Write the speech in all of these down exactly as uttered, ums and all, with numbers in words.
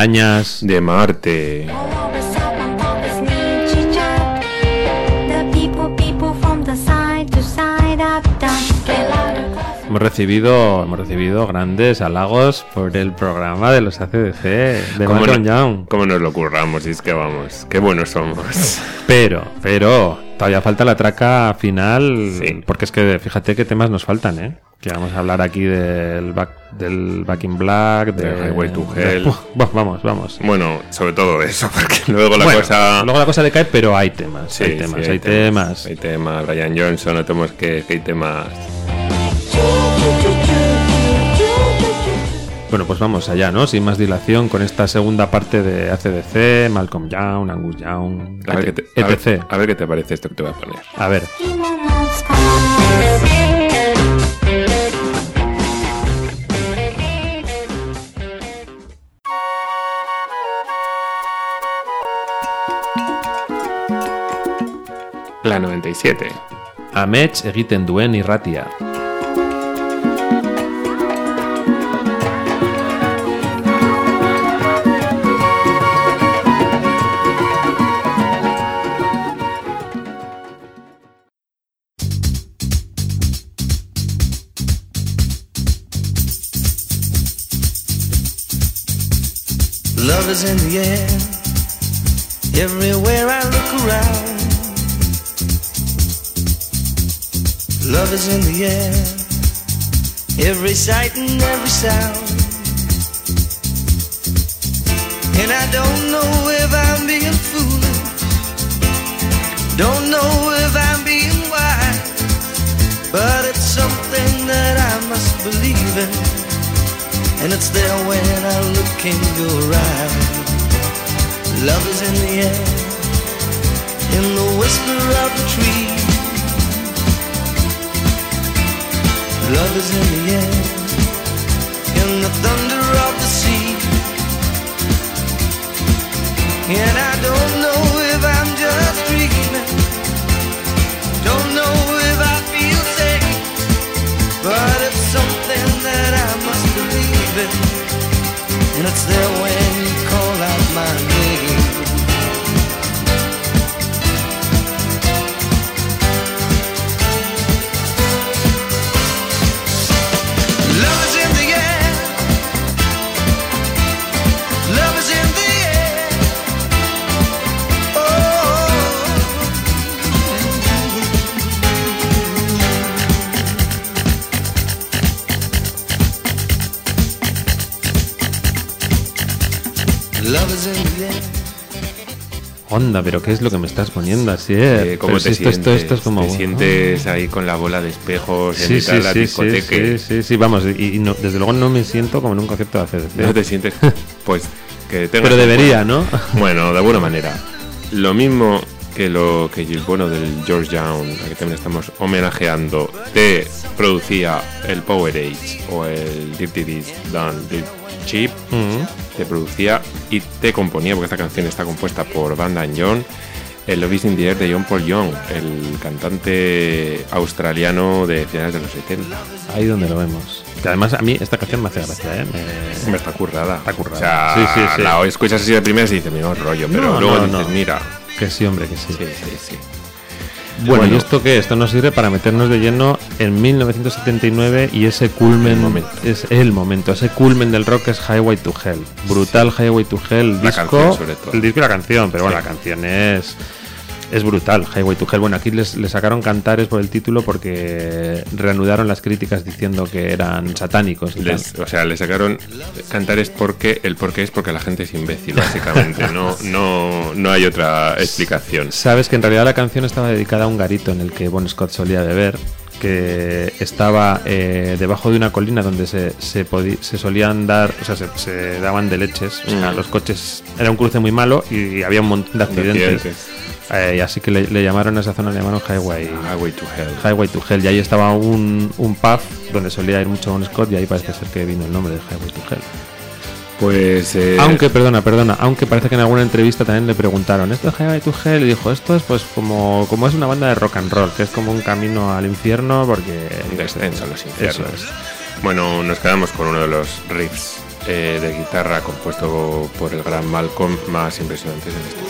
montañas de Marte. Hemos recibido, hemos recibido grandes halagos por el programa de los A C D C de Malcolm Young. ¿Cómo nos lo curramos? Y es que vamos, qué buenos somos. Pero, pero, todavía falta la traca final, sí. Porque es que fíjate qué temas nos faltan, ¿eh? Que vamos a hablar aquí del Back, del Back in Black, de, de Highway to Hell. De, uh, vamos, vamos. Bueno, sobre todo eso, porque luego la bueno, cosa... Luego la cosa decae, pero hay temas, sí, hay temas, sí, hay, hay temas, temas. Hay temas, Brian Johnson, no tenemos que, que hay temas... Bueno, pues vamos allá, ¿no? Sin más dilación, con esta segunda parte de A C D C, Malcolm Young, Angus Young, a ver, qué te, a, ver, a ver qué te parece esto que te voy a poner. A ver. La noventa y siete. Amets egiten duen irratia. Love is in the air, everywhere I look around. Love is in the air, every sight and every sound. And I don't know if I'm being foolish, don't know if I'm being wise, but it's something that I must believe in. And it's there when I look in your eyes. Love is in the air, in the whisper of the tree. Love is in the air, in the thunder of the sea. And I don't know if I'm just dreaming, don't know if I feel safe, but it's something that I must believe in. And it's there when you call out my name. Love is in the air, love is in the air. Oh, love is in the air. Onda, pero ¿qué es lo que me estás poniendo así? Eh? Eh, ¿Cómo te si sientes? Esto, esto, esto es como... ¿Te sientes ahí con la bola de espejos en sí, mitad sí, de la sí, discoteca? Sí, sí, sí, sí, vamos, y, y no, desde luego no me siento como en un concierto de A C D C. ¿No te sientes? Pues que tengas... Pero debería, ¿no? Bueno, de alguna manera. Lo mismo que lo que el bueno del George Young, a que también estamos homenajeando, te producía el Power Age o el Dirty This Done Real Cheap, Mm-hmm. te producía y te componía, porque esta canción está compuesta por Van Dan John, el Love is in the Air de John Paul Young, el cantante australiano de finales de los setenta. Ahí donde lo vemos. Que además a mí esta canción me hace gracia, ¿eh? Me, me está currada. Está currada. O sea, sí, sí, sí. la escuchas así de primeras y dices, mira, rollo, pero no, luego no, dices, no. mira. Que sí, hombre, que sí. Sí, sí, sí. Bueno, Bueno. ¿y esto qué? Esto nos sirve para meternos de lleno en mil novecientos setenta y nueve y ese culmen, El momento. es el momento, ese culmen del rock es Highway to Hell. Brutal Highway to Hell, el La disco, canción, sobre todo. el disco y la canción, pero Sí. bueno, la canción es es brutal, Highway to Hell. Bueno, aquí les, les sacaron cantares por el título porque reanudaron las críticas diciendo que eran satánicos y Les, tal. o sea, le sacaron cantares porque el porqué es porque la gente es imbécil, básicamente. no, no, no hay otra explicación. Sabes que en realidad la canción estaba dedicada a un garito en el que Bon Scott solía beber, que estaba eh, debajo de una colina donde se se, podí- se solían dar, o sea, se, se daban de leches. O sea, Mm. los coches, era un cruce muy malo y había un montón de accidentes. Accidentes. Eh, y así que le, le llamaron a esa zona, le llamaron Highway, Highway to Hell. Highway to Hell. Y ahí estaba un, un pub donde solía ir mucho Bon Scott y ahí parece ser que vino el nombre de Highway to Hell. Pues. Eh, Aunque, perdona, perdona, aunque parece que en alguna entrevista también le preguntaron, ¿esto es Highway to Hell? Y dijo, esto es pues como, como es una banda de rock and roll, que es como un camino al infierno porque... Un descenso a los infiernos. Eso es. Bueno, nos quedamos con uno de los riffs eh, de guitarra compuesto por el gran Malcolm más impresionantes de la historia.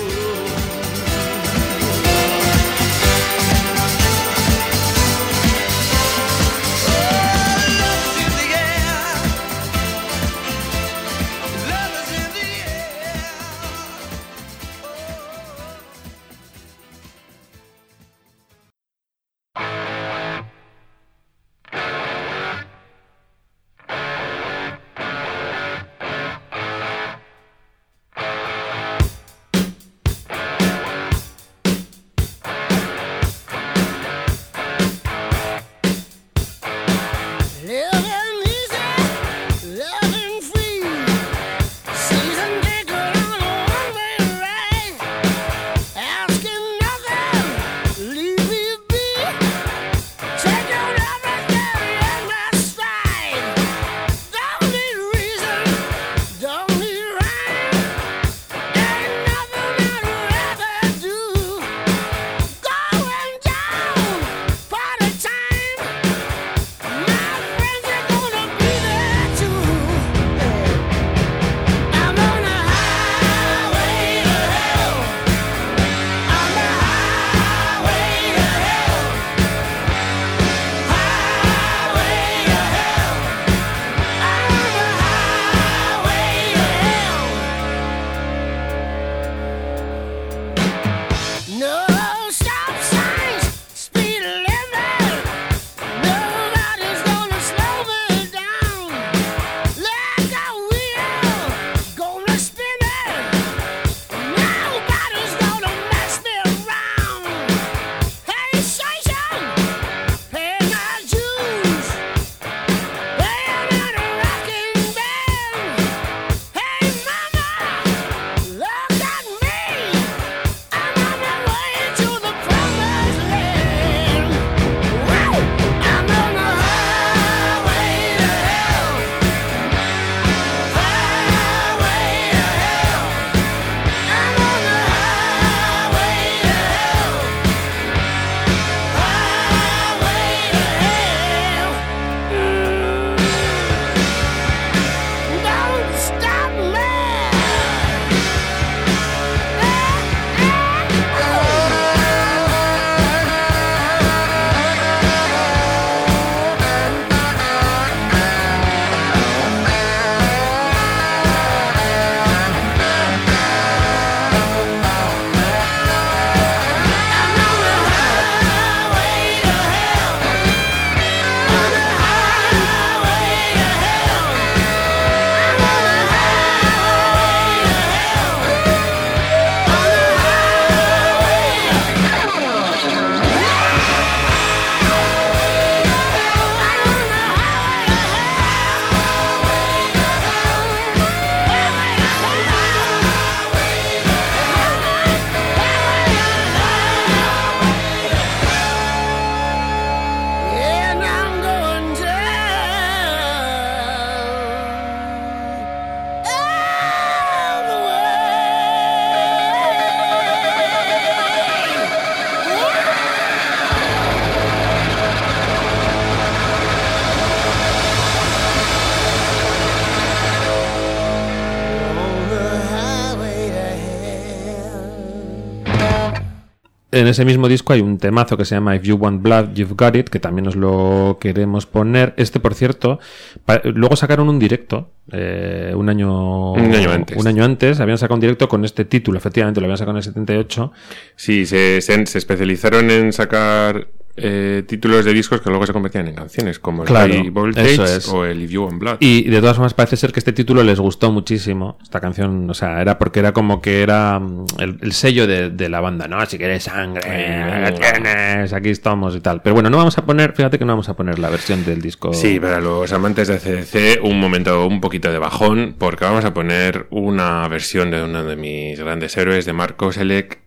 En ese mismo disco hay un temazo que se llama If You Want Blood, You've Got It, que también os lo queremos poner. Este, por cierto, pa- luego sacaron un directo, eh, un año un año antes. Un año antes, habían sacado un directo con este título, efectivamente, lo habían sacado en el setenta y ocho. Sí, se, se, se especializaron en sacar eh, títulos de discos que luego se convertían en canciones, como Claro, el High Voltage eso es. o el If You Want Blood. Y de todas formas parece ser que este título les gustó muchísimo, esta canción, o sea, era porque era como que era mm, el, el sello de, de la banda, ¿no? Si quieres sangre, Eh, tienes, aquí estamos y tal. Pero bueno, no vamos a poner, fíjate que no vamos a poner la versión del disco. Sí, para los amantes de A C D C, un momento un poquito de bajón, porque vamos a poner una versión de uno de mis grandes héroes, de Mark Koselleck,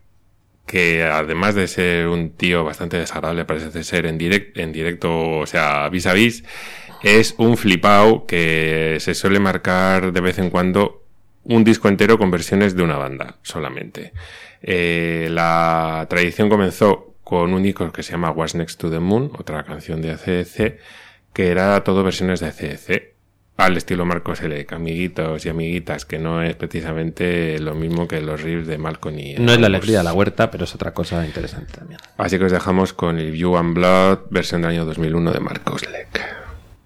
que además de ser un tío bastante desagradable, parece ser en, direct, en directo, o sea, vis a vis, es un flipao que se suele marcar de vez en cuando un disco entero con versiones de una banda solamente. Eh, la tradición comenzó con un disco que se llama What's Next to the Moon, otra canción de A C D C, que era todo versiones de A C D C. al estilo Marcos Elec, amiguitos y amiguitas, que no es precisamente lo mismo que los riffs de Malcolm y... No es la alegría de la huerta, pero es otra cosa interesante también. Así que os dejamos con el View and Blood, versión del año dos mil uno de Marcos Elec.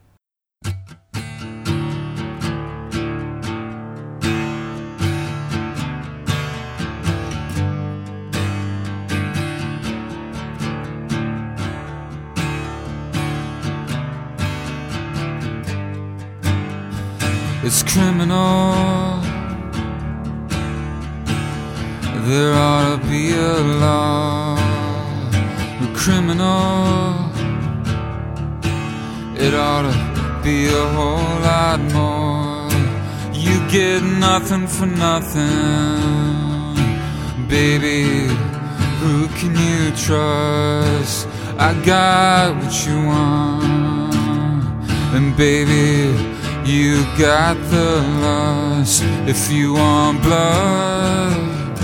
It's criminal. There ought to be a law. A criminal. It ought to be a whole lot more. You get nothing for nothing. Baby, who can you trust? I got what you want. And baby, you got the lust. If you want blood,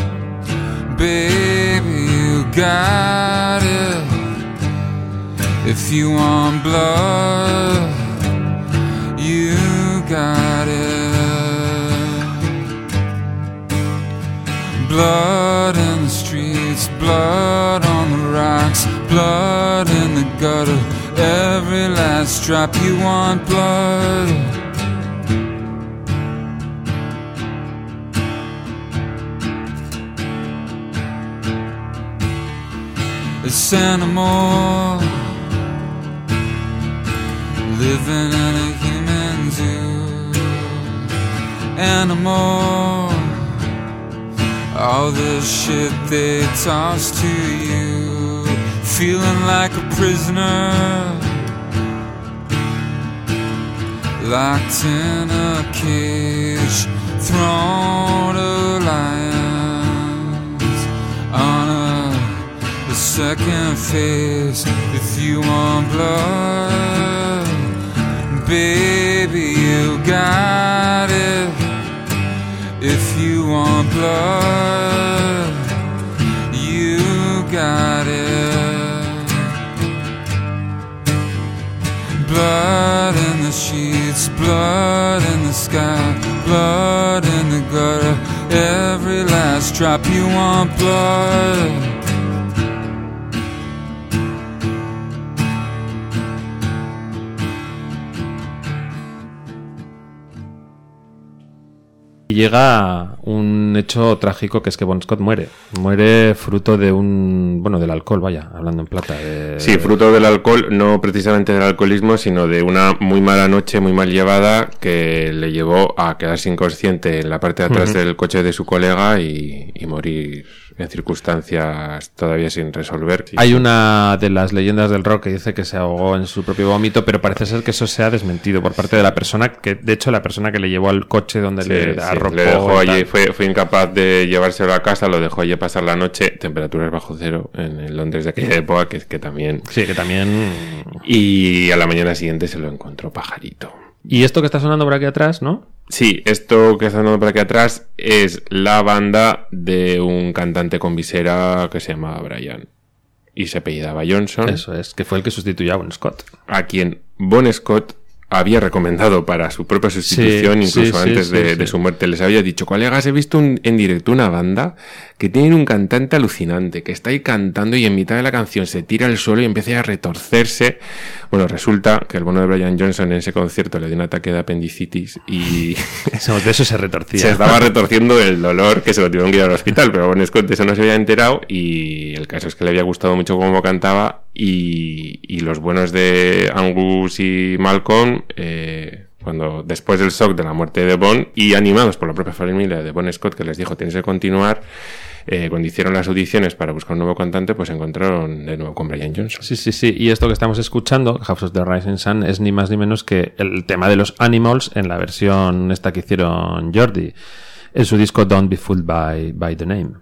baby, you got it. If you want blood, you got it. Blood in the streets, blood on the rocks, blood in the gutter, every last drop. You want blood. This animal living in a human zoo. Animal, all the shit they toss to you. Feeling like a prisoner, locked in a cage, thrown to lions on a The second phase. If you want blood, baby, you got it. If you want blood, you got it. Blood in the sheets, blood in the sky, blood in the gutter, every last drop. You want blood. Llega un hecho trágico, que es que Bon Scott muere. Muere fruto de un... Bueno, del alcohol, vaya, hablando en plata. De... Sí, fruto del alcohol, no precisamente del alcoholismo, sino de una muy mala noche, muy mal llevada, que le llevó a quedarse inconsciente en la parte de atrás uh-huh. del coche de su colega y, y morir en circunstancias todavía sin resolver. Hay sí. una de las leyendas del rock que dice que se ahogó en su propio vómito, pero parece ser que eso se ha desmentido por parte de la persona, que de hecho la persona que le llevó al coche donde sí, le sí, arropó... Le dejó allí, fue, fue incapaz de llevárselo a casa, lo dejó allí pasar la noche, temperaturas bajo cero en el Londres de aquella época, que, que también... Sí, que también... Y a la mañana siguiente se lo encontró pajarito. Y esto que está sonando por aquí atrás, ¿no? Sí, esto que está sonando por aquí atrás es la banda de un cantante con visera que se llamaba Brian y se apellidaba Johnson. Eso es, que fue el que sustituyó a Bon Scott. A quien Bon Scott había recomendado para su propia sustitución, sí, incluso sí, antes sí, de, sí, de su muerte. Les había dicho: colegas, he visto un, en directo una banda que tiene un cantante alucinante, que está ahí cantando y en mitad de la canción se tira al suelo y empieza a retorcerse. Bueno, resulta que el bueno de Brian Johnson en ese concierto le dio un ataque de apendicitis y... de eso se retorcía. Se estaba retorciendo el dolor, que se lo tuvieron que ir al hospital, pero Bon Scott de eso no se había enterado y el caso es que le había gustado mucho cómo cantaba y, y los buenos de Angus y Malcolm... Eh, cuando después del shock de la muerte de Bon y animados por la propia familia de Bon Scott, que les dijo tienes que continuar, eh, cuando hicieron las audiciones para buscar un nuevo cantante, pues se encontraron de nuevo con Brian Johnson. Sí, sí, sí, y esto que estamos escuchando, House of the Rising Sun, es ni más ni menos que el tema de los Animals en la versión esta que hicieron Jordi en su disco Don't Be Fooled by, by the Name.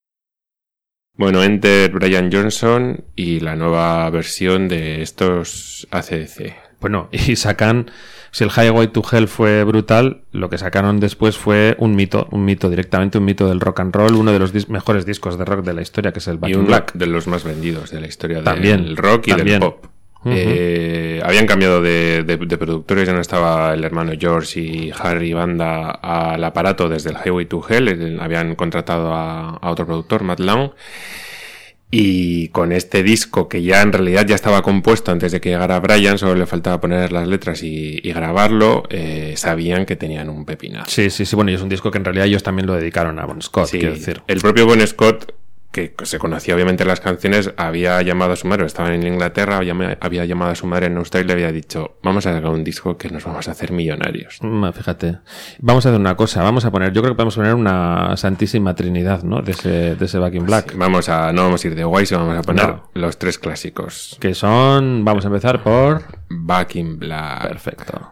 Bueno, enter Brian Johnson y la nueva versión de estos A C D C. Bueno, y sacan, si el Highway to Hell fue brutal, lo que sacaron después fue un mito, un mito, directamente un mito del rock and roll, uno de los dis- mejores discos de rock de la historia, que es el Back in in Black. De los más vendidos de la historia también, del rock y también, del pop. Uh-huh. Eh, habían cambiado de, de, de productores, ya no estaba el hermano George y Harry Banda al aparato desde el Highway to Hell, el, habían contratado a, a otro productor, Matt Long, y con este disco que ya en realidad ya estaba compuesto antes de que llegara Brian, solo le faltaba poner las letras y, y grabarlo, eh, sabían que tenían un pepinazo. Sí, sí, sí, bueno, y es un disco que en realidad ellos también lo dedicaron a Bon Scott, sí, quiero decir. El propio Bon Scott, que se conocía obviamente las canciones, había llamado a su madre, estaban en Inglaterra, había, había llamado a su madre en Australia y le había dicho, vamos a sacar un disco que nos vamos a hacer millonarios. Mm, fíjate, vamos a hacer una cosa, vamos a poner, yo creo que podemos poner una santísima trinidad, ¿no? De ese, de ese Back in Black. Sí, vamos a, no vamos a ir de guay, vamos a poner no. los tres clásicos. Que son, vamos a empezar por... Back in Black. Perfecto.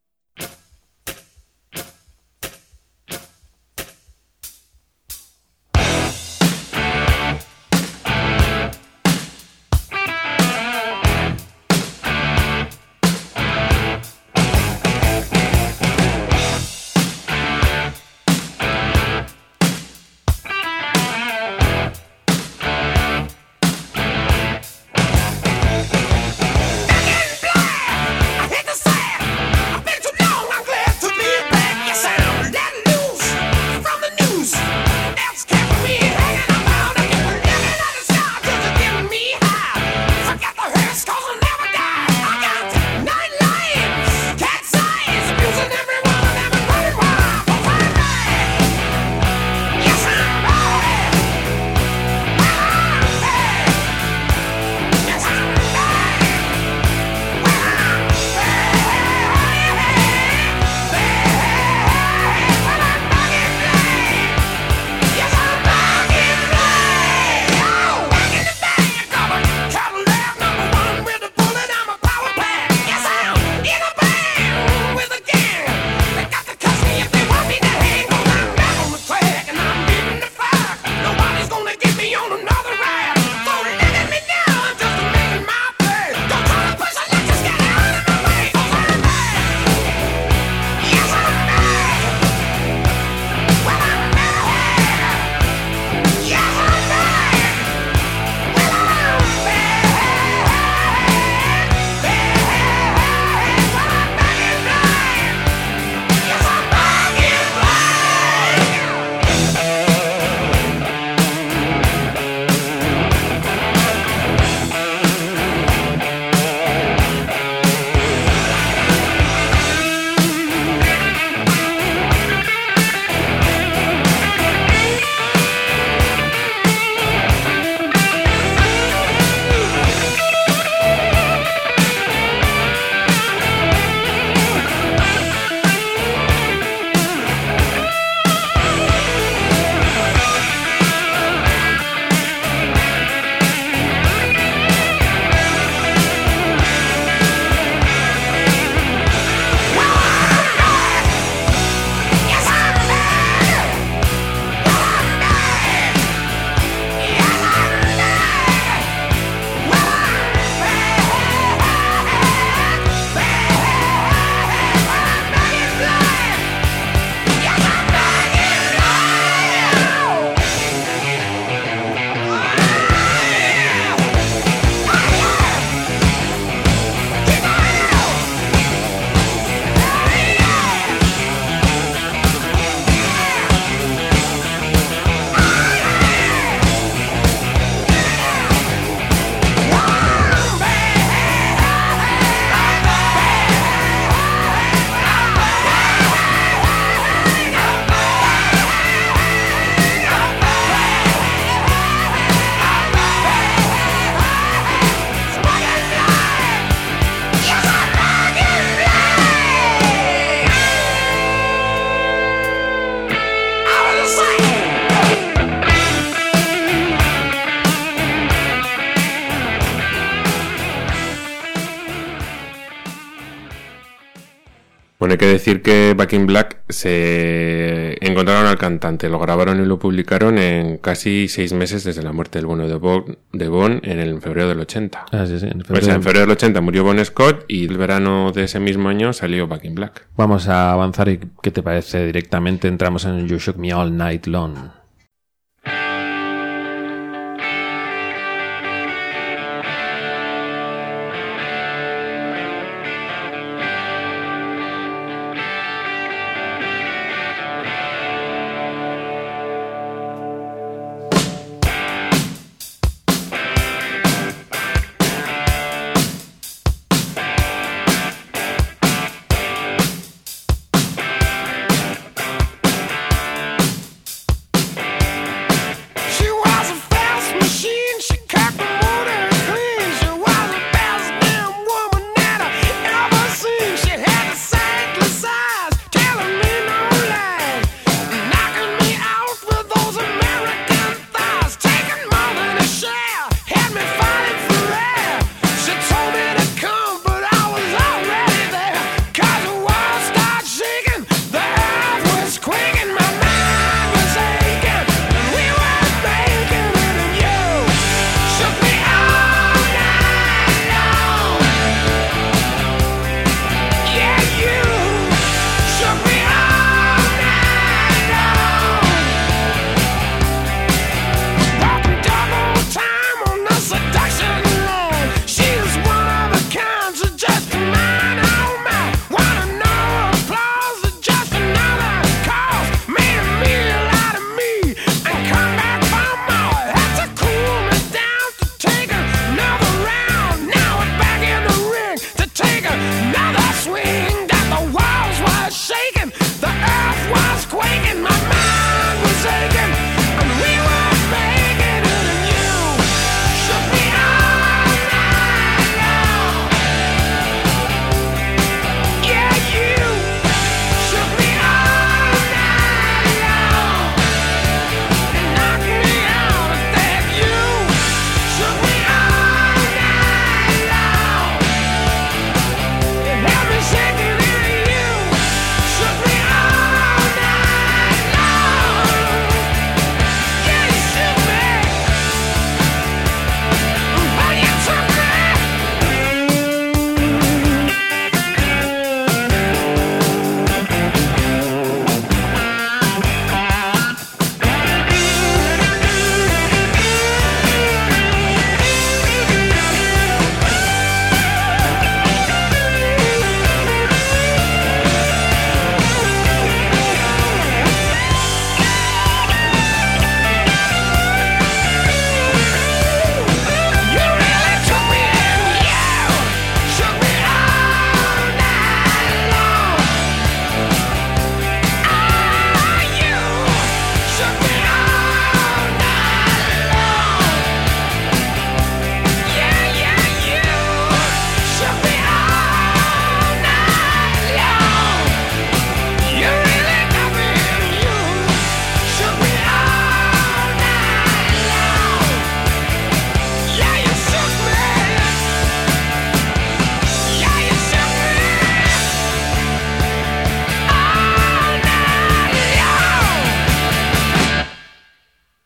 Bueno, hay que decir que Back in Black se encontraron al cantante, lo grabaron y lo publicaron en casi seis meses desde la muerte del bueno de Bon, de Bon en el febrero del ochenta. Ah, sí, sí, en febrero. O sea, en febrero del ochenta murió Bon Scott y el verano de ese mismo año salió Back in Black. Vamos a avanzar y ¿qué te parece? Directamente entramos en You Shook Me All Night Long.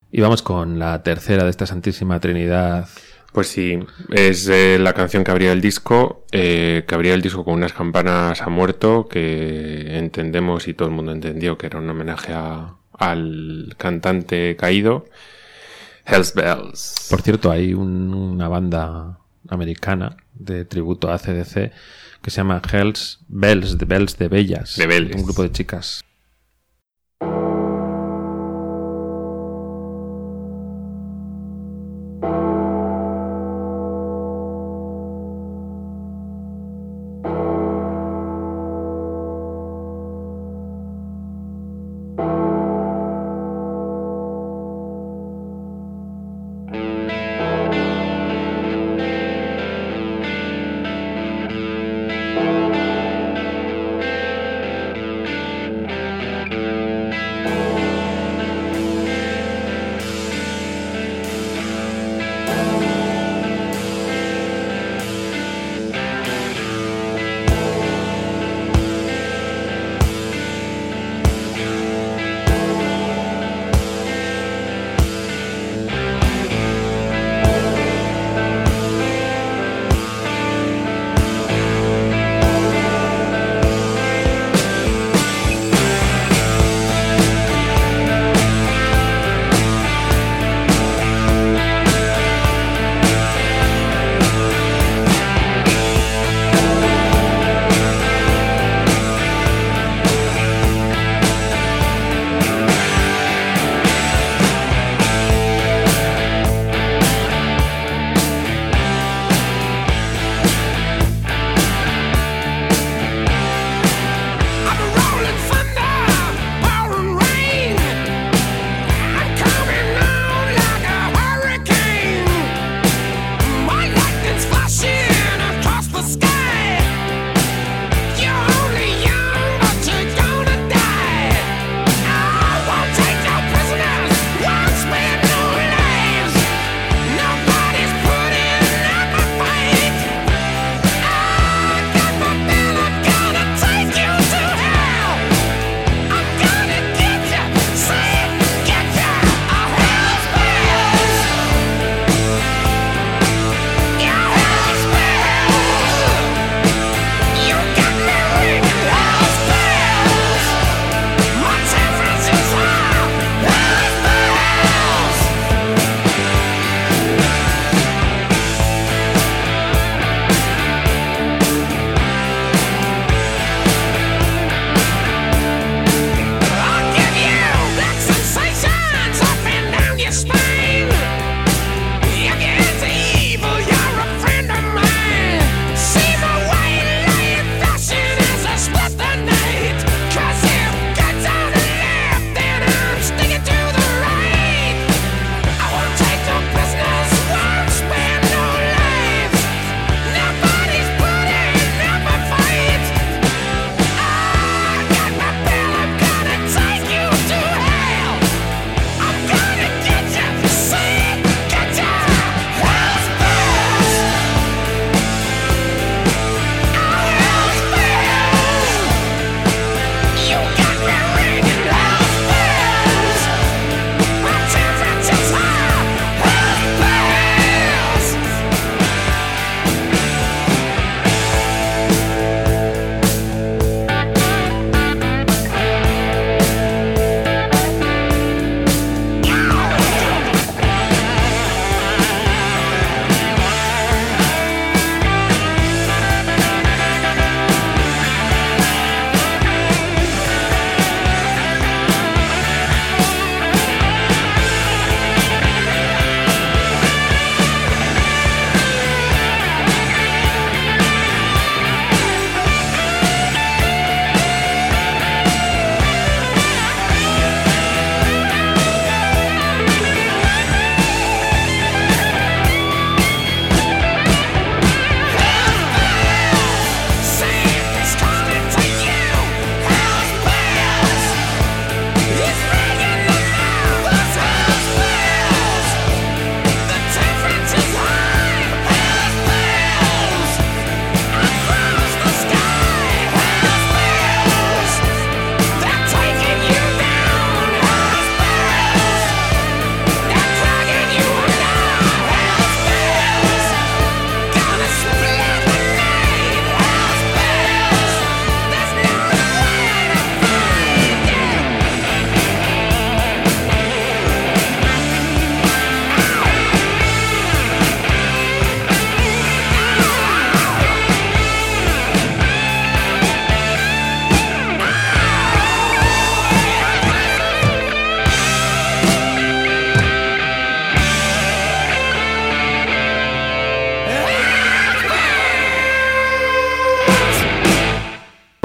Y vamos con la tercera de esta Santísima Trinidad. Pues sí, es eh, la canción que abría el disco, eh, que abría el disco con unas campanas a muerto, que entendemos y todo el mundo entendió que era un homenaje a, al cantante caído, Hell's Bells. Por cierto, hay un, una banda americana de tributo a A C D C que se llama Hell's Bells, de Bells de Bellas, de Bells. Un grupo de chicas.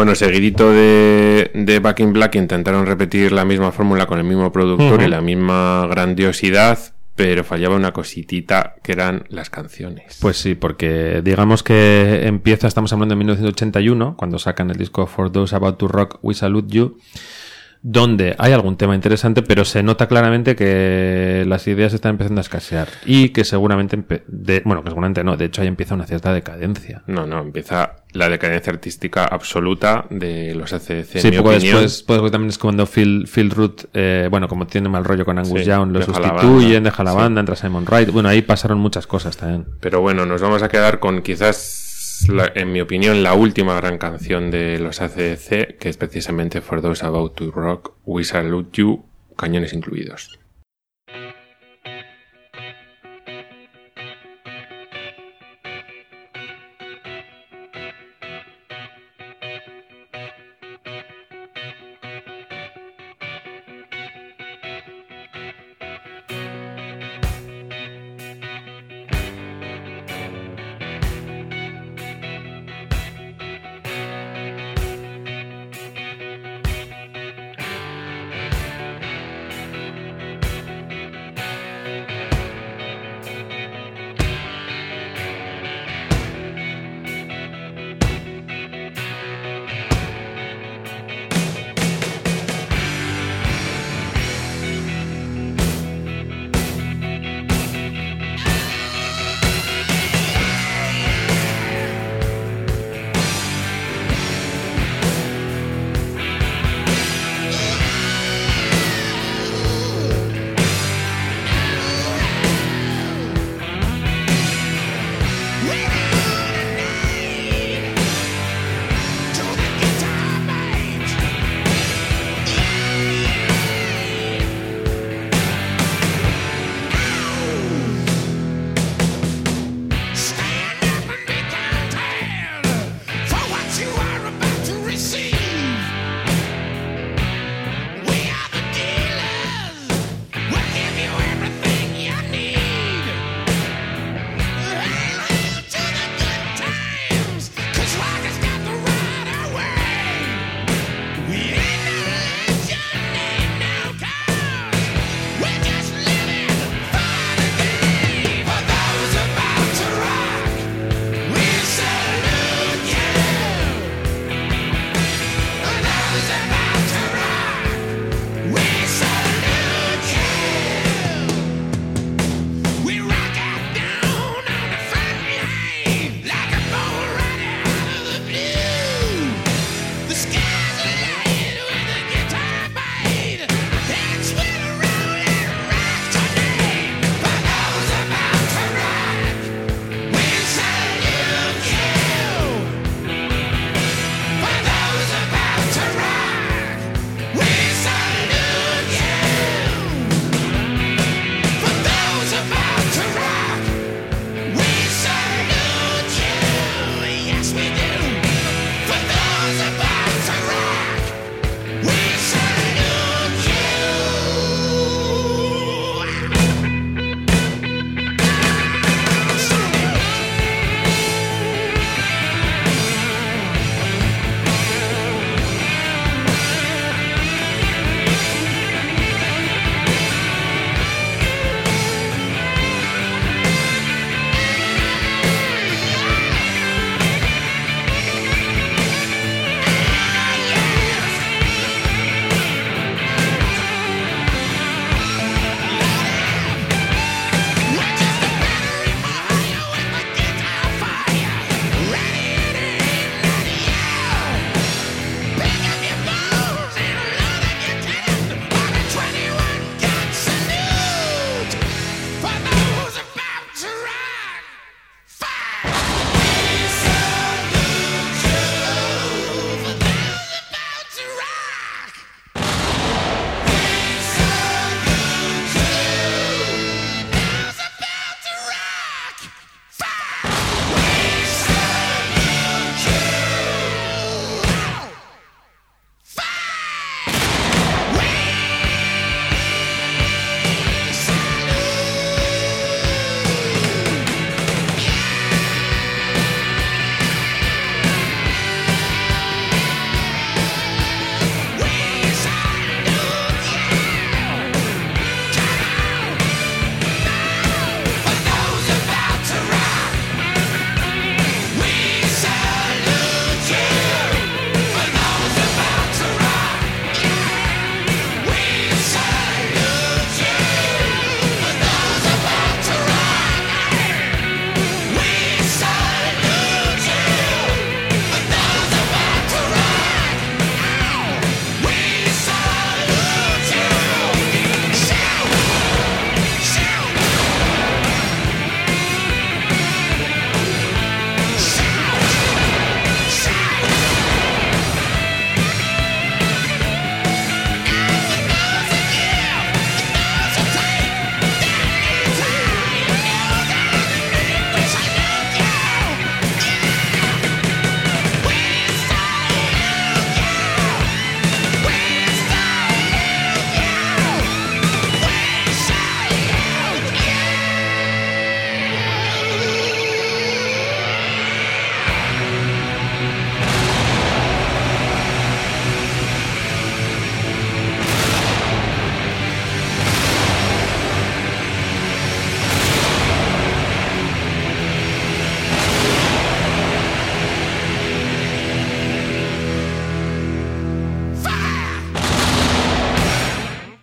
Bueno, seguidito de, de Back in Black intentaron repetir la misma fórmula con el mismo productor uh-huh. y la misma grandiosidad, pero fallaba una cositita que eran las canciones. Pues sí, porque digamos que empieza, estamos hablando de mil novecientos ochenta y uno, cuando sacan el disco For Those About to Rock, We Salute You, donde hay algún tema interesante, pero se nota claramente que las ideas están empezando a escasear y que seguramente, empe- de, bueno, que seguramente no, de hecho ahí empieza una cierta decadencia. No, no, empieza la decadencia artística absoluta de los A C D C, sí, en mi poco opinión. después, poco también es cuando Phil, Phil Root, eh, bueno, como tiene mal rollo con Angus Sí, Young, lo deja la sustituyen, banda. deja la Sí. banda, entra Simon Wright, bueno, ahí pasaron muchas cosas también. Pero bueno, nos vamos a quedar con quizás, la, en mi opinión, la última gran canción de los A C D C, que es precisamente For Those About to Rock, We Salute You, cañones incluidos.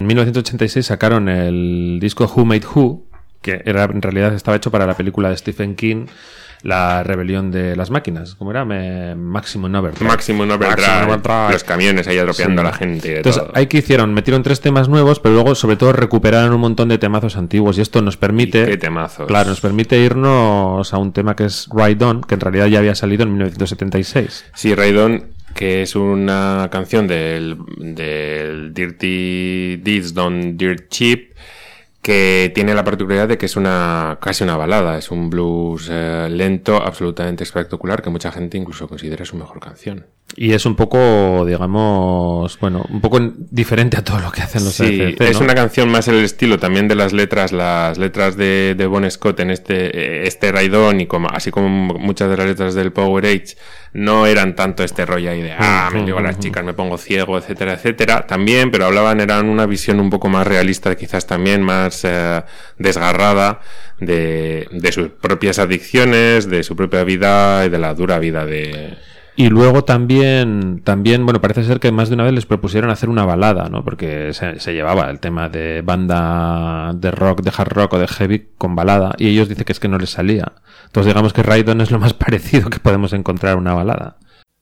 mil novecientos ochenta y seis sacaron el disco Who Made Who, que era, en realidad estaba hecho para la película de Stephen King, La rebelión de las máquinas. ¿Cómo era? Me... Maximum Overdrive. Maximum Overdrive. Maximum Overdrive. Los camiones ahí atropeando sí. a la gente. Y de Entonces, todo. ahí que hicieron, metieron tres temas nuevos, pero luego, sobre todo, recuperaron un montón de temazos antiguos. Y esto nos permite. ¿Y qué temazos? Claro, nos permite irnos a un tema que es Ride On, que en realidad ya había salido en mil novecientos setenta y seis. Sí, Ride On, que es una canción del, del Dirty Deeds Done Dirt Cheap, que tiene la particularidad de que es una casi una balada, es un blues eh, lento, absolutamente espectacular, que mucha gente incluso considera su mejor canción. Y es un poco, digamos, bueno, un poco diferente a todo lo que hacen los sí, A C C, ¿no? Es una canción más el estilo también de las letras, las letras de, de Bon Scott en este este Ride On, y como, así como muchas de las letras del Power Age, no eran tanto este rollo ahí de ah, me digo a las chicas, me pongo ciego, etcétera, etcétera, también, pero hablaban, eran una visión un poco más realista, quizás también más eh, desgarrada de, de sus propias adicciones, de su propia vida y de la dura vida de... Y luego también, también, bueno, parece ser que más de una vez les propusieron hacer una balada, ¿no? Porque se, se llevaba el tema de banda de rock, de hard rock o de heavy con balada, y ellos dicen que es que no les salía. Entonces digamos que Ride On es lo más parecido que podemos encontrar a una balada.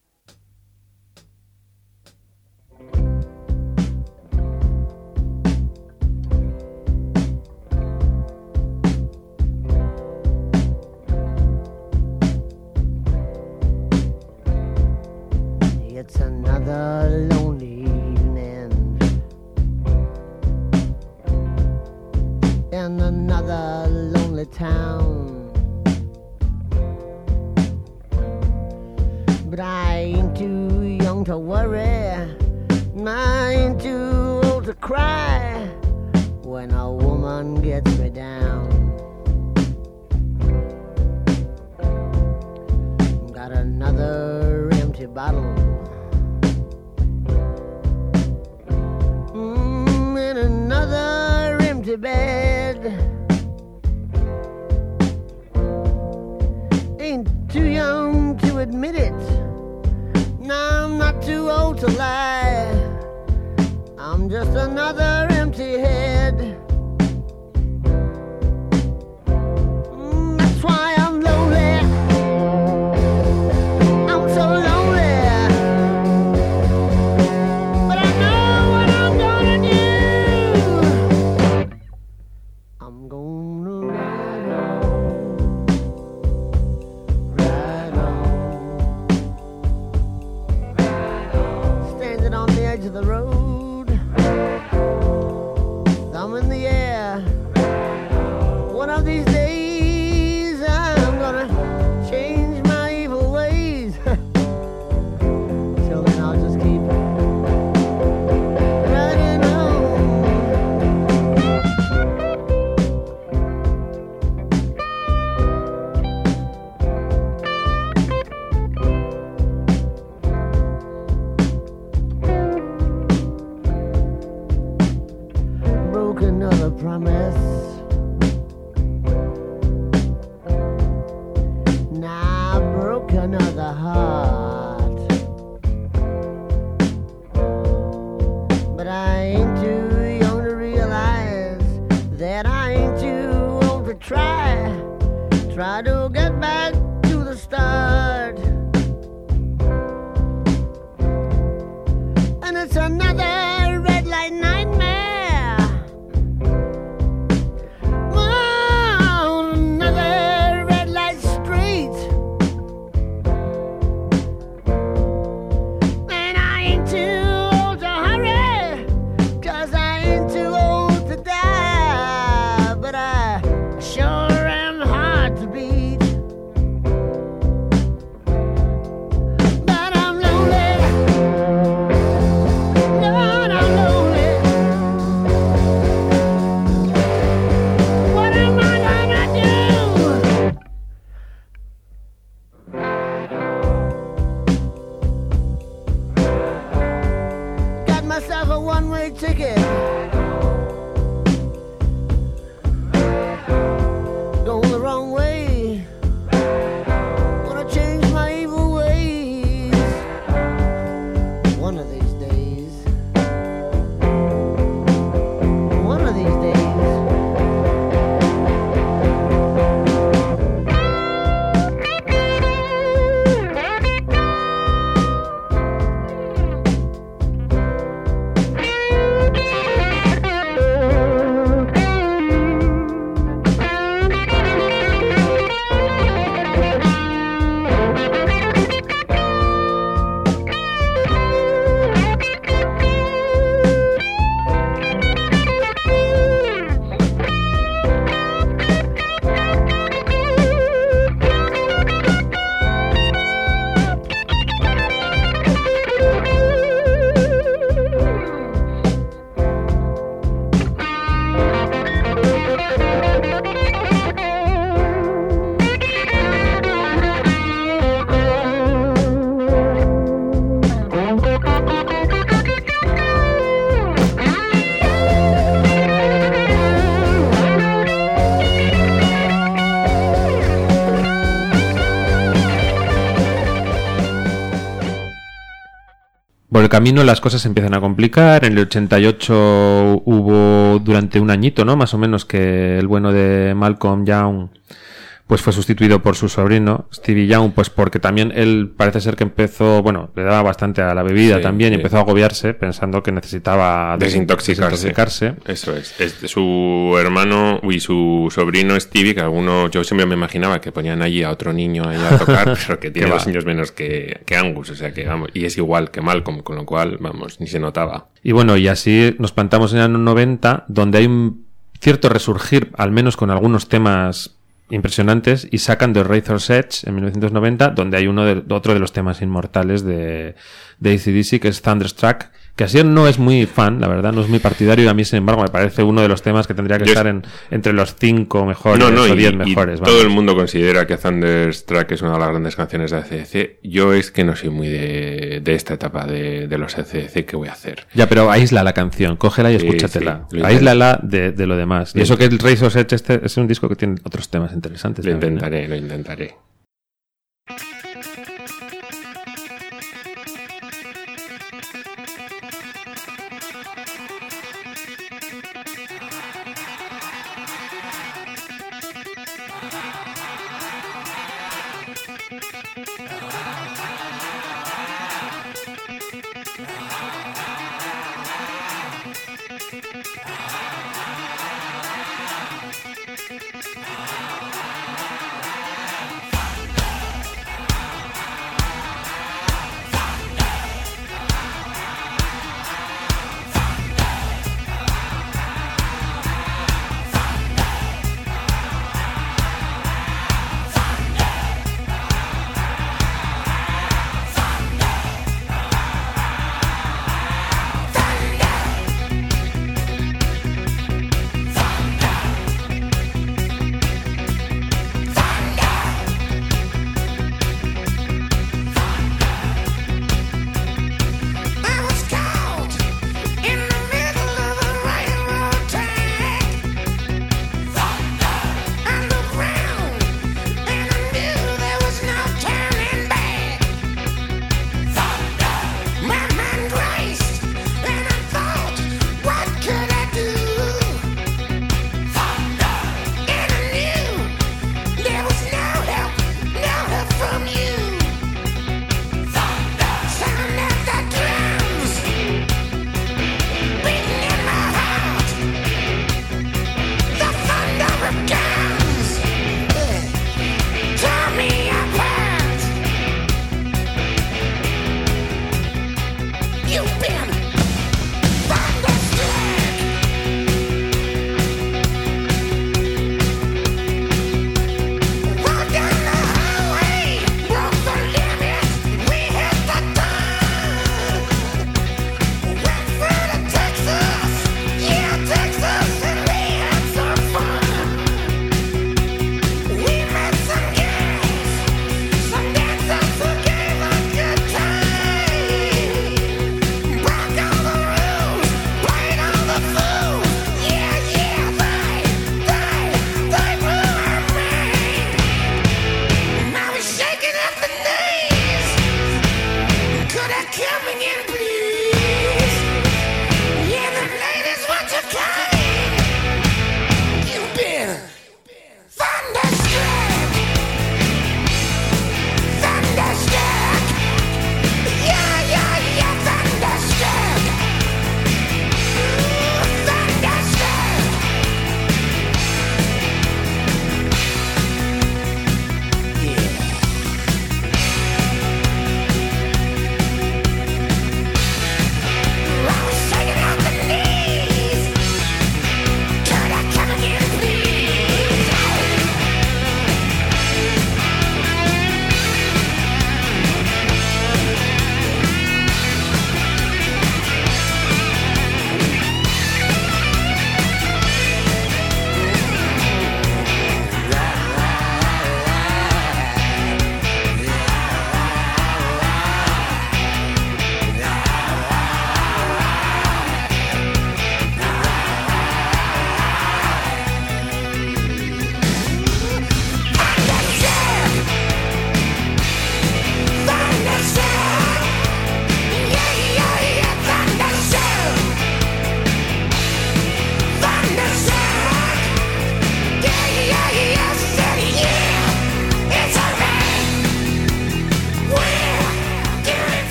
It's another lonely evening in another lonely town, but I ain't too young to worry, I ain't too old to cry when a woman gets me down. Got another empty bottle in another empty bed. Ain't too young to admit it. No, I'm not too old to lie. I'm just another empty head. Mm, that's why I'm lonely. I'm so lonely. But I know what I'm gonna do. I'm gonna ride on, ride on, ride on. Standing on the edge of the road, thumb in the air. One of these days I'm gonna change my evil ways. Till then I'll just keep riding on. Broke another promise. Now I broke another heart. But I ain't too young to realize that I ain't too old to try. Try to get back to the start. And it's another red light nightmare. Oh, another red light street. And I ain't too old to hurry, 'cause I ain't too old to die. But I sure am hard to beat. el camino las cosas se empiezan a complicar. En el ochenta y ocho hubo durante un añito, ¿no? Más o menos, que el bueno de Malcolm Young pues fue sustituido por su sobrino, Stevie Young, pues porque también él parece ser que empezó, bueno, le daba bastante a la bebida sí, también, sí. y empezó a agobiarse pensando que necesitaba desintoxicarse. desintoxicarse. Eso es. es de su hermano y su sobrino Stevie, que algunos, yo siempre me imaginaba que ponían allí a otro niño ahí a tocar, pero que tiene dos años menos que, que Angus, o sea que vamos, y es igual que Malcolm, con lo cual, vamos, ni se notaba. Y bueno, y así nos plantamos en el año noventa, donde hay un cierto resurgir, al menos con algunos temas impresionantes, y sacan The Razor's Edge en mil novecientos noventa, donde hay uno de, otro de los temas inmortales de, de A C D C, que es Thunderstruck, que así no es muy fan, la verdad, no es muy partidario, y a mí, sin embargo, me parece uno de los temas que tendría que Yo estar es... en, entre los cinco mejores no, no, o y, diez y mejores. Todo el mundo considera que Thunderstruck es una de las grandes canciones de A C D C. Yo es que no soy muy de, de esta etapa de, de los A C D C. ¿Qué voy a hacer? Ya, pero aísla la canción, cógela y Sí, escúchatela. sí, lo Aíslala de, de lo demás. Y Lo eso que el Razor's Edge este es un disco que tiene otros temas interesantes. Lo también, ¿eh? intentaré, lo intentaré. Thank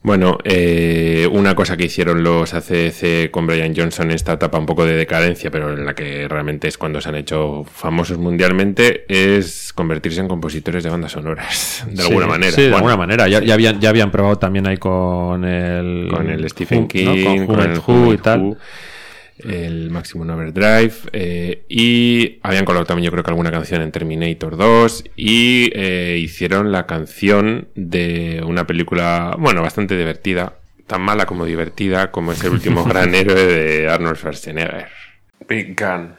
Bueno, eh, una cosa que hicieron los A C D C con Brian Johnson en esta etapa un poco de decadencia, pero en la que realmente es cuando se han hecho famosos mundialmente, es convertirse en compositores de bandas sonoras, de Sí, alguna manera. Sí, de Bueno, alguna manera. Ya, ya, habían, ya habían probado también ahí con el... con el Stephen Who, King, ¿no? Con, con el el Who y Who, tal. Who, el Maximum Overdrive, eh, y habían colocado también yo creo que alguna canción en Terminator dos, y eh, hicieron la canción de una película, bueno, bastante divertida, tan mala como divertida, como es El último gran héroe de Arnold Schwarzenegger. Big Gun.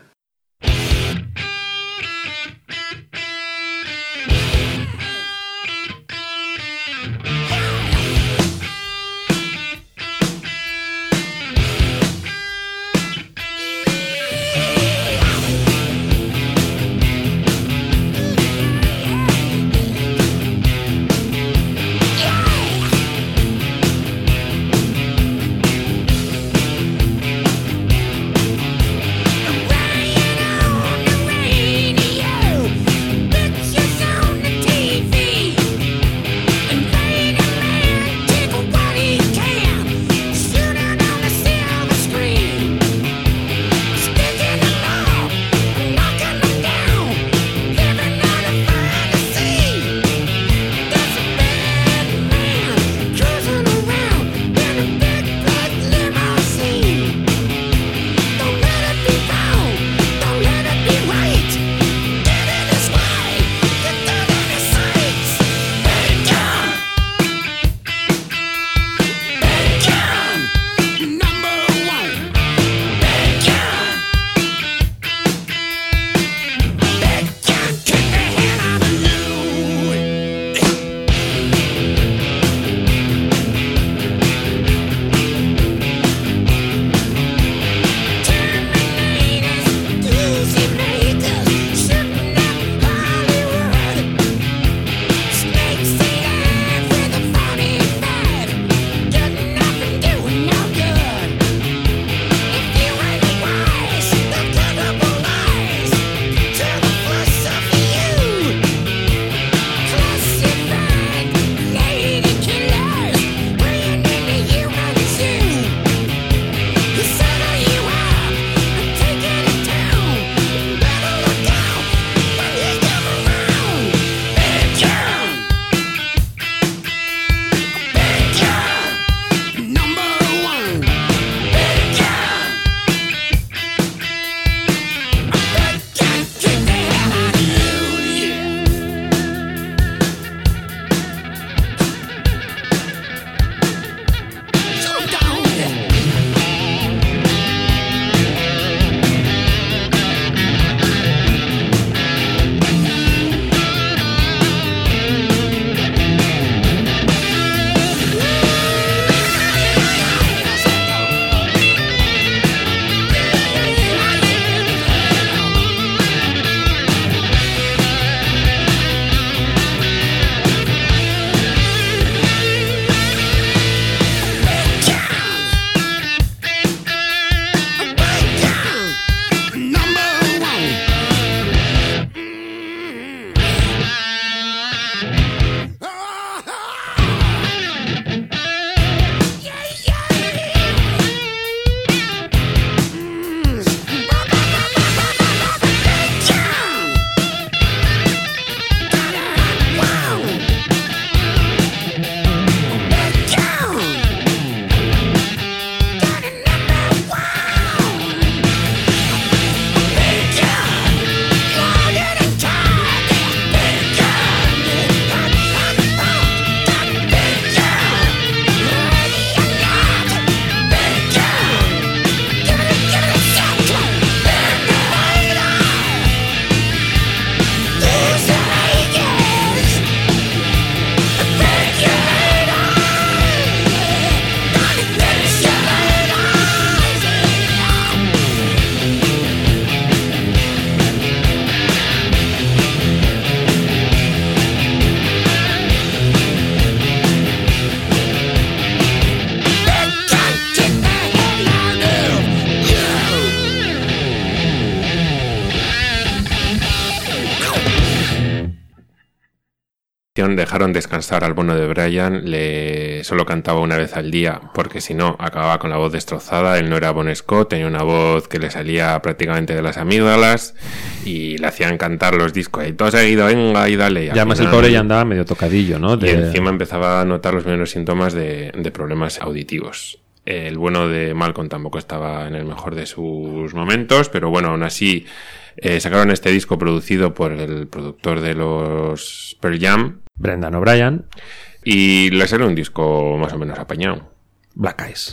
sesión dejaron descansar al bueno de Brian, le solo cantaba una vez al día, porque si no, acababa con la voz destrozada. Él no era Bon Scott, tenía una voz que le salía prácticamente de las amígdalas y le hacían cantar los discos y todo seguido, venga y dale. Y ya más el pobre ya andaba medio tocadillo, ¿no? De... Y encima empezaba a notar los primeros síntomas de, de problemas auditivos. El bueno de Malcolm tampoco estaba en el mejor de sus momentos, pero bueno, aún así eh, sacaron este disco producido por el productor de los Pearl Jam, Brendan O'Brien, y le salió un disco más o menos apañado. Black Eyes.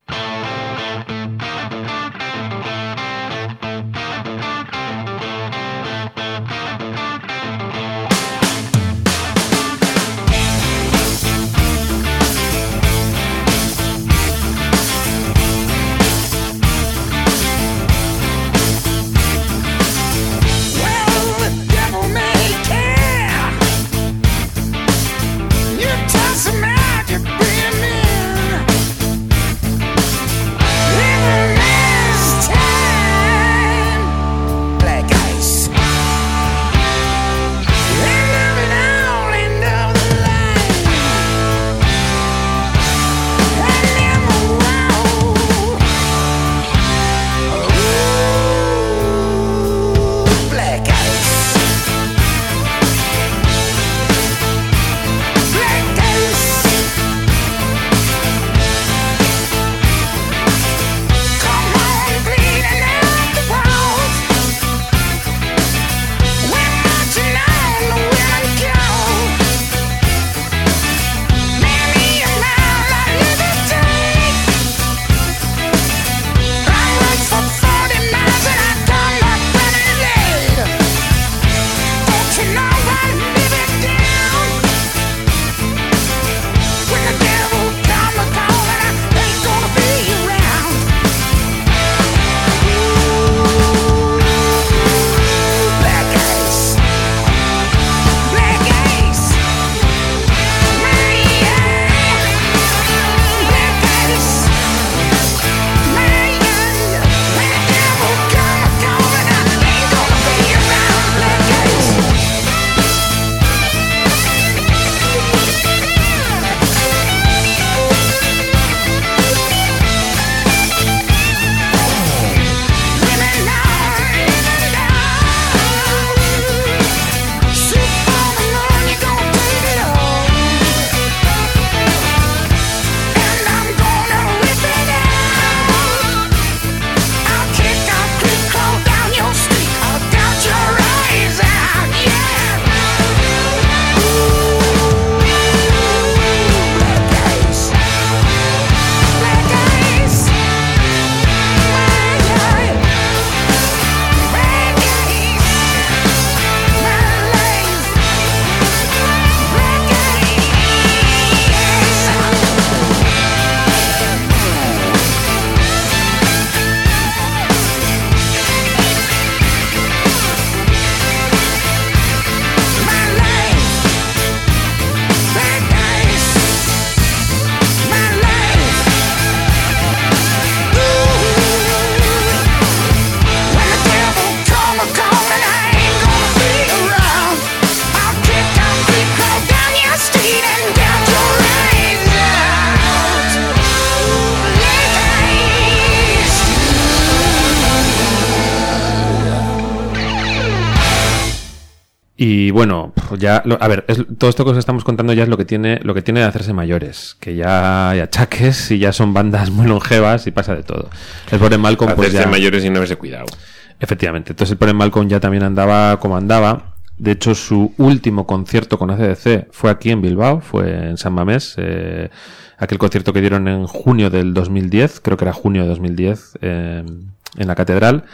Y bueno, ya lo, a ver, es, todo esto que os estamos contando ya es lo que tiene lo que tiene de hacerse mayores, que ya hay achaques y ya son bandas muy longevas y pasa de todo. El pobre Malcolm hacerse pues ya mayores y no haberse cuidado. Efectivamente. Entonces el pobre Malcolm ya también andaba como andaba. De hecho, su último concierto con A C D C fue aquí en Bilbao, fue en San Mamés, eh, aquel concierto que dieron en junio del dos mil diez, creo que era junio de dos mil diez, eh, en la Catedral.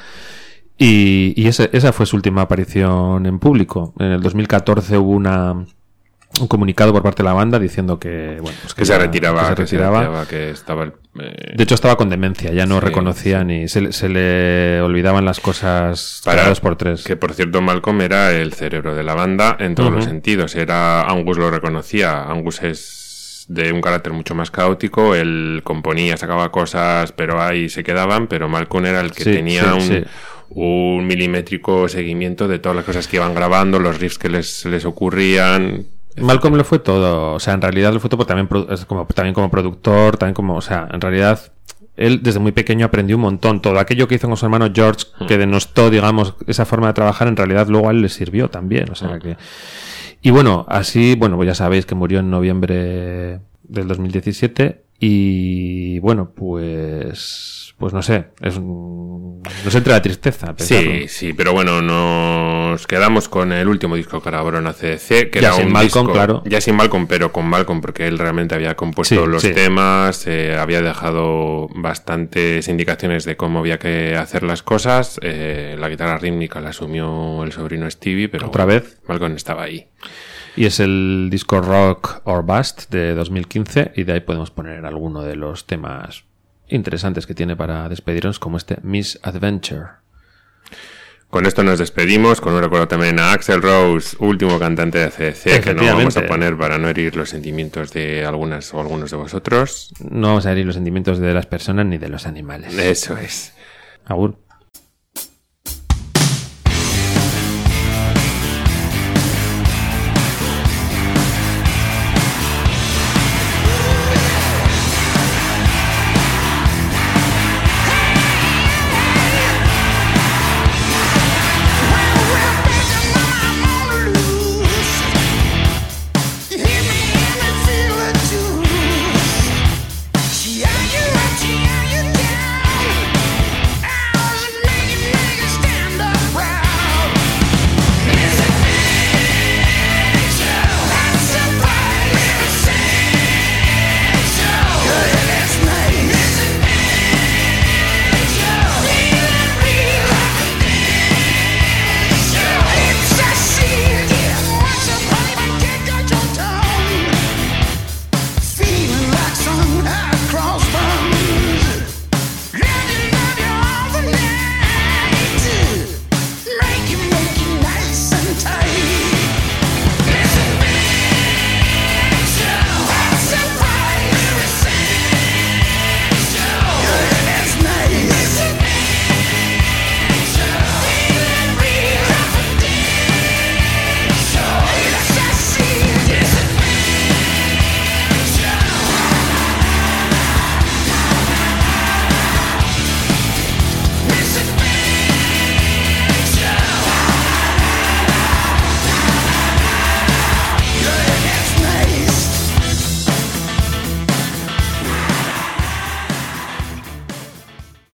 Y, y ese, esa fue su última aparición en público. En el dos mil catorce hubo una, un comunicado por parte de la banda diciendo que, bueno, pues que, que, se ya, retiraba, que se retiraba, que se retiraba, que estaba el, eh... de hecho estaba con demencia, ya no sí, reconocía sí. ni se, se le olvidaban las cosas para dos por tres. Que por cierto Malcolm era el cerebro de la banda en todos uh-huh. los sentidos. Era, Angus lo reconocía. Angus es de un carácter mucho más caótico. Él componía, sacaba cosas, pero ahí se quedaban. Pero Malcolm era el que sí, tenía sí, un, sí. un milimétrico seguimiento de todas las cosas que iban grabando, los riffs que les, les ocurrían. Malcolm lo fue todo, o sea, en realidad lo fue todo también, como, también como productor, también como, o sea, en realidad él desde muy pequeño aprendió un montón. Todo aquello que hizo con su hermano George, que denostó, digamos, esa forma de trabajar, en realidad luego a él le sirvió también, o sea que... Y bueno, así, bueno, pues ya sabéis que murió en noviembre del dos mil diecisiete y bueno, pues... Pues no sé, es un... nos entra la tristeza. Pensarlo. Sí, sí, pero bueno, nos quedamos con el último disco que grabaron a C D C, que ya era sin un Malcolm, disco, claro. Ya sin Malcolm, pero con Malcolm, porque él realmente había compuesto sí, los sí. temas, eh, había dejado bastantes indicaciones de cómo había que hacer las cosas. Eh, la guitarra rítmica la asumió el sobrino Stevie, pero otra vez Malcolm estaba ahí. Y es el disco Rock or Bust de dos mil quince, y de ahí podemos poner alguno de los temas interesantes que tiene para despedirnos, como este Miss Adventure. Con esto nos despedimos, con un recuerdo también a Axl Rose, último cantante de C D C, que no vamos a poner para no herir los sentimientos de algunas o algunos de vosotros. No vamos a herir los sentimientos de las personas ni de los animales. Eso es. Agur.